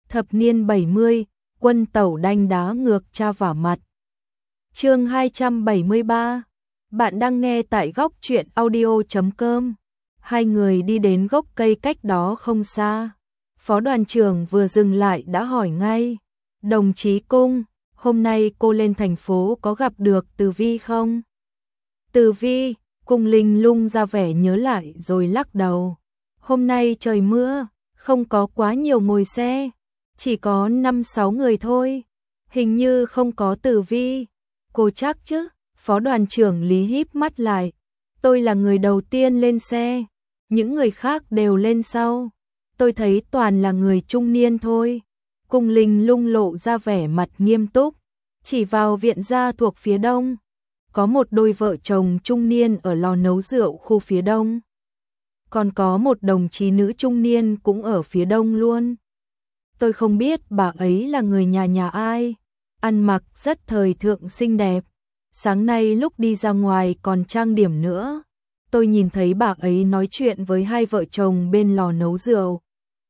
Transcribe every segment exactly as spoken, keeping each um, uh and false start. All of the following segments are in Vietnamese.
Thập niên bảy mươi, quân tẩu đanh đá ngược cha vả mặt. Chương hai trăm bảy mươi ba. Bạn đang nghe tại góc truyện audio chấm com. Hai người đi đến gốc cây cách đó không xa. Phó đoàn trưởng vừa dừng lại đã hỏi ngay. Đồng chí Cung, hôm nay cô lên thành phố có gặp được Từ Vi không? Từ Vi, Cung Linh lung ra vẻ nhớ lại rồi lắc đầu. Hôm nay trời mưa, không có quá nhiều ngồi xe, chỉ có năm sáu người thôi. Hình như không có Từ Vi. Cô chắc chứ? Phó đoàn trưởng Lý híp mắt lại. Tôi là người đầu tiên lên xe, những người khác đều lên sau. Tôi thấy toàn là người trung niên thôi. Cung Linh lung lộ ra vẻ mặt nghiêm túc, chỉ vào viện gia thuộc phía đông. Có một đôi vợ chồng trung niên ở lò nấu rượu khu phía đông. Còn có một đồng chí nữ trung niên cũng ở phía đông luôn. Tôi không biết bà ấy là người nhà nhà ai, ăn mặc rất thời thượng xinh đẹp. Sáng nay lúc đi ra ngoài còn trang điểm nữa. Tôi nhìn thấy bà ấy nói chuyện với hai vợ chồng bên lò nấu rượu.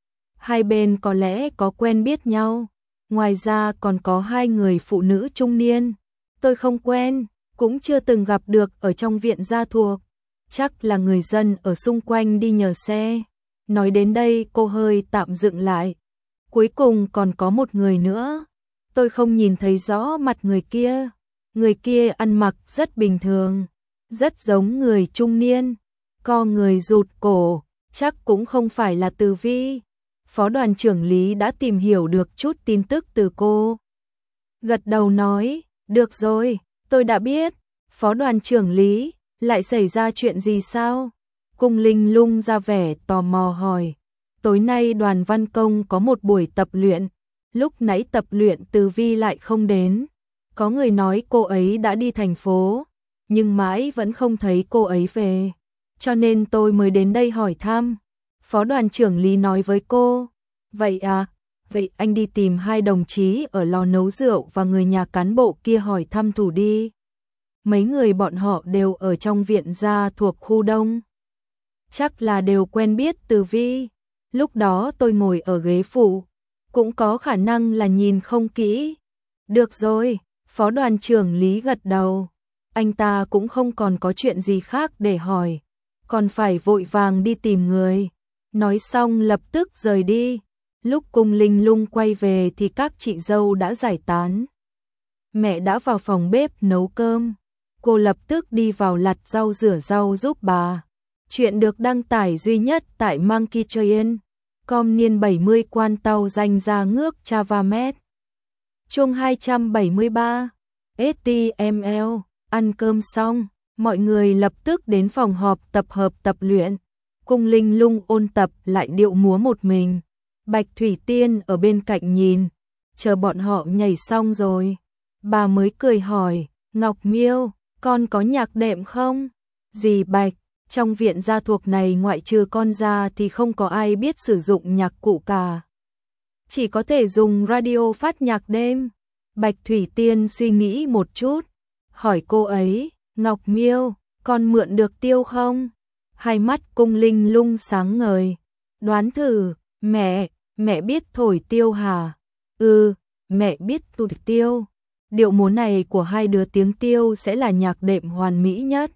Hai bên có lẽ có quen biết nhau. Ngoài ra còn có hai người phụ nữ trung niên. Tôi không quen, cũng chưa từng gặp được ở trong viện gia thuộc. Chắc là người dân ở xung quanh đi nhờ xe. Nói đến đây cô hơi tạm dừng lại. Cuối cùng còn có một người nữa. Tôi không nhìn thấy rõ mặt người kia. Người kia ăn mặc rất bình thường, rất giống người trung niên, co người rụt cổ, chắc cũng không phải là Từ Vi. Phó đoàn trưởng Lý đã tìm hiểu được chút tin tức từ cô. Gật đầu nói, được rồi, tôi đã biết. Phó đoàn trưởng Lý, lại xảy ra chuyện gì sao? Cung Linh lung ra vẻ tò mò hỏi. Tối nay đoàn văn công có một buổi tập luyện, lúc nãy tập luyện Từ Vi lại không đến. Có người nói cô ấy đã đi thành phố, nhưng mãi vẫn không thấy cô ấy về, cho nên tôi mới đến đây hỏi thăm. Phó đoàn trưởng Lý nói với cô, vậy à, vậy anh đi tìm hai đồng chí ở lò nấu rượu và người nhà cán bộ kia hỏi thăm thử đi. Mấy người bọn họ đều ở trong viện gia thuộc khu đông. Chắc là đều quen biết Từ Vi. Lúc đó tôi ngồi ở ghế phụ, cũng có khả năng là nhìn không kỹ. Được rồi. Phó đoàn trưởng Lý gật đầu, anh ta cũng không còn có chuyện gì khác để hỏi, còn phải vội vàng đi tìm người. Nói xong lập tức rời đi. Lúc Cung Linh lung quay về thì các chị dâu đã giải tán. Mẹ đã vào phòng bếp nấu cơm, cô lập tức đi vào lặt rau rửa rau giúp bà. Chuyện được đăng tải duy nhất tại Monkey Train. Com niên bảy mươi quan tàu danh ra ngước Chavamet. Chương hai trăm bảy mươi ba. ét tê em lờ, ăn cơm xong, mọi người lập tức đến phòng họp tập hợp tập luyện. Cung Linh lung ôn tập lại điệu múa một mình. Bạch Thủy Tiên ở bên cạnh nhìn, chờ bọn họ nhảy xong rồi. Bà mới cười hỏi, Ngọc Miêu, con có nhạc đệm không? Dì Bạch, trong viện gia thuộc này ngoại trừ con ra thì không có ai biết sử dụng nhạc cụ cả. Chỉ có thể dùng radio phát nhạc đêm. Bạch Thủy Tiên suy nghĩ một chút, hỏi cô ấy, Ngọc Miêu, con mượn được tiêu không? Hai mắt Cung Linh lung sáng ngời. Đoán thử, mẹ, mẹ biết thổi tiêu hả? Ừ, mẹ biết thổi tiêu. Điệu múa này của hai đứa tiếng tiêu sẽ là nhạc đệm hoàn mỹ nhất.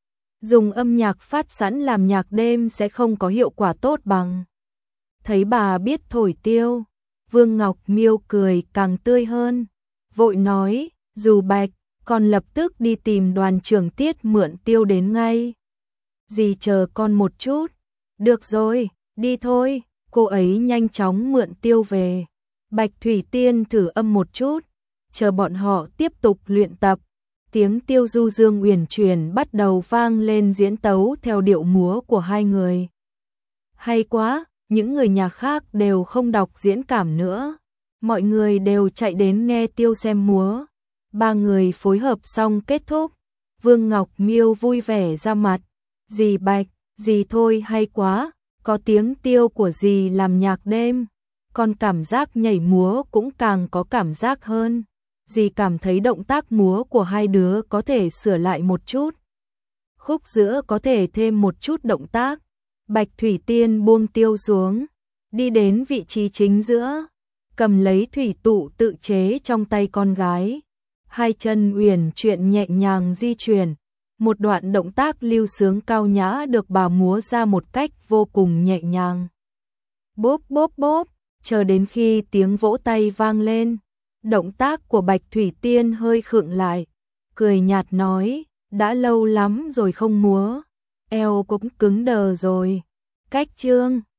Dùng âm nhạc phát sẵn làm nhạc đêm sẽ không có hiệu quả tốt bằng. Thấy bà biết thổi tiêu, Vương Ngọc Miêu cười càng tươi hơn, vội nói, dù Bạch, con lập tức đi tìm đoàn trưởng Tiết mượn tiêu đến ngay. Dì chờ con một chút. Được rồi, đi thôi. Cô ấy nhanh chóng mượn tiêu về. Bạch Thủy Tiên thử âm một chút, chờ bọn họ tiếp tục luyện tập. Tiếng tiêu du dương uyển chuyển bắt đầu vang lên diễn tấu theo điệu múa của hai người. Hay quá, những người nhà khác đều không đọc diễn cảm nữa. Mọi người đều chạy đến nghe tiêu xem múa. Ba người phối hợp xong kết thúc. Vương Ngọc Miêu vui vẻ ra mặt. Dì Bạch, dì thôi hay quá, có tiếng tiêu của dì làm nhạc đêm. Con cảm giác nhảy múa cũng càng có cảm giác hơn. Dì cảm thấy động tác múa của hai đứa có thể sửa lại một chút. Khúc giữa có thể thêm một chút động tác. Bạch Thủy Tiên buông tiêu xuống, đi đến vị trí chính giữa. cầm lấy thủy tụ tự chế trong tay con gái. Hai chân uyển chuyển nhẹ nhàng di chuyển, một đoạn động tác lưu sướng cao nhã được bà múa ra một cách vô cùng nhẹ nhàng. Bốp bốp bốp, chờ đến khi tiếng vỗ tay vang lên, động tác của Bạch Thủy Tiên hơi khựng lại, cười nhạt nói, đã lâu lắm rồi không múa, eo cũng cứng đờ rồi. Cách chương